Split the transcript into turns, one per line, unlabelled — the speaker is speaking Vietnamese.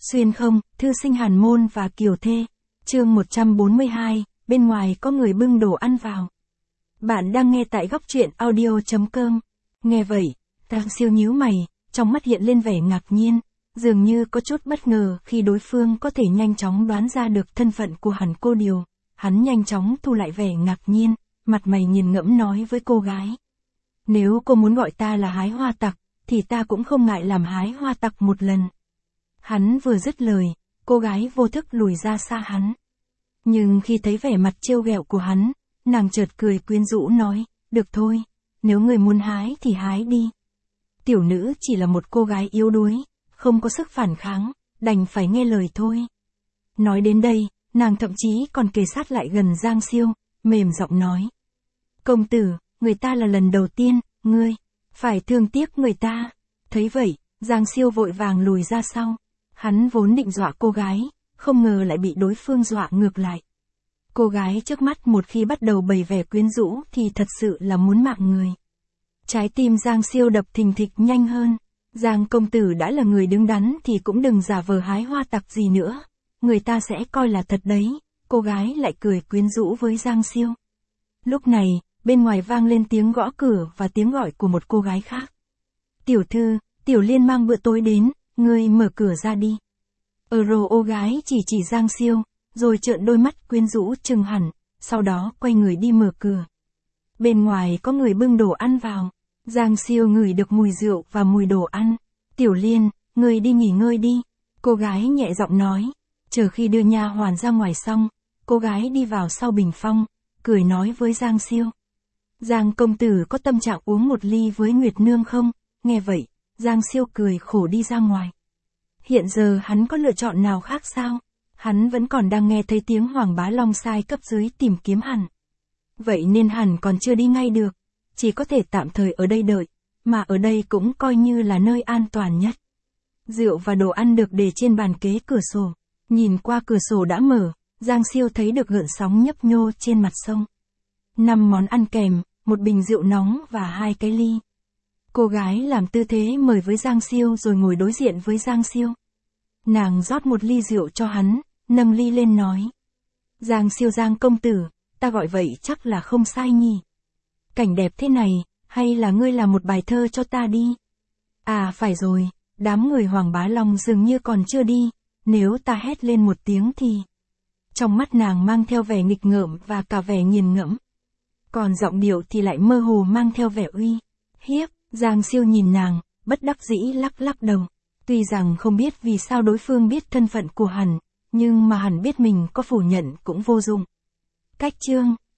Xuyên không, thư sinh Hàn Môn và Kiều Thê. Chương 142, bên ngoài có người bưng đồ ăn vào. Bạn đang nghe tại góc truyện audio.com. Nghe vậy, Giang Siêu nhíu mày, trong mắt hiện lên vẻ ngạc nhiên, dường như có chút bất ngờ khi đối phương có thể nhanh chóng đoán ra được thân phận của hẳn cô Điều. Hắn nhanh chóng thu lại vẻ ngạc nhiên, mặt mày nghiền ngẫm nói với cô gái. Nếu cô muốn gọi ta là hái hoa tặc, thì ta cũng không ngại làm hái hoa tặc một lần. Hắn vừa dứt lời, cô gái vô thức lùi ra xa hắn. Nhưng khi thấy vẻ mặt trêu ghẹo của hắn, nàng chợt cười quyến rũ nói, được thôi, nếu người muốn hái thì hái đi. Tiểu nữ chỉ là một cô gái yếu đuối, không có sức phản kháng, đành phải nghe lời thôi. Nói đến đây, nàng thậm chí còn kề sát lại gần Giang Siêu, mềm giọng nói. Công tử, người ta là lần đầu tiên, ngươi, phải thương tiếc người ta. Thấy vậy, Giang Siêu vội vàng lùi ra sau. Hắn vốn định dọa cô gái, không ngờ lại bị đối phương dọa ngược lại. Cô gái trước mắt một khi bắt đầu bày vẻ quyến rũ thì thật sự là muốn mạng người. Trái tim Giang Siêu đập thình thịch nhanh hơn. Giang công tử đã là người đứng đắn thì cũng đừng giả vờ hái hoa tặc gì nữa. Người ta sẽ coi là thật đấy. Cô gái lại cười quyến rũ với Giang Siêu. Lúc này, bên ngoài vang lên tiếng gõ cửa và tiếng gọi của một cô gái khác. Tiểu thư, Tiểu Liên mang bữa tối đến, ngươi mở cửa ra đi. Ô gái chỉ Giang Siêu, rồi trợn đôi mắt quyến rũ trừng hẳn, sau đó quay người đi mở cửa. Bên ngoài có người bưng đồ ăn vào. Giang Siêu ngửi được mùi rượu và mùi đồ ăn. Tiểu Liên, ngươi đi nghỉ ngơi đi. Cô gái nhẹ giọng nói. Chờ khi đưa nha hoàn ra ngoài xong, cô gái đi vào sau bình phong, cười nói với Giang Siêu. Giang công tử có tâm trạng uống một ly với Nguyệt Nương không? Nghe vậy, Giang Siêu cười khổ đi ra ngoài. Hiện giờ hắn có lựa chọn nào khác sao? Hắn vẫn còn đang nghe thấy tiếng Hoàng Bá Long sai cấp dưới tìm kiếm hẳn. Vậy nên hẳn còn chưa đi ngay được. Chỉ có thể tạm thời ở đây đợi, mà ở đây cũng coi như là nơi an toàn nhất. Rượu và đồ ăn được để trên bàn kế cửa sổ. Nhìn qua cửa sổ đã mở, Giang Siêu thấy được gợn sóng nhấp nhô trên mặt sông. 5 món ăn kèm, một bình rượu nóng và 2 cái ly. Cô gái làm tư thế mời với Giang Siêu rồi ngồi đối diện với Giang Siêu. Nàng rót một ly rượu cho hắn, nâng ly lên nói. Giang Siêu Giang công tử, ta gọi vậy chắc là không sai nhỉ. Cảnh đẹp thế này, hay là ngươi làm một bài thơ cho ta đi? À phải rồi, đám người Hoàng Bá Long dường như còn chưa đi, nếu ta hét lên một tiếng thì... Trong mắt nàng mang theo vẻ nghịch ngợm và cả vẻ nghiền ngẫm. Còn giọng điệu thì lại mơ hồ mang theo vẻ uy hiếp. Giang Siêu nhìn nàng, bất đắc dĩ lắc lắc đầu. Tuy rằng không biết vì sao đối phương biết thân phận của hắn, nhưng mà hắn biết mình có phủ nhận cũng vô dụng. Cách chương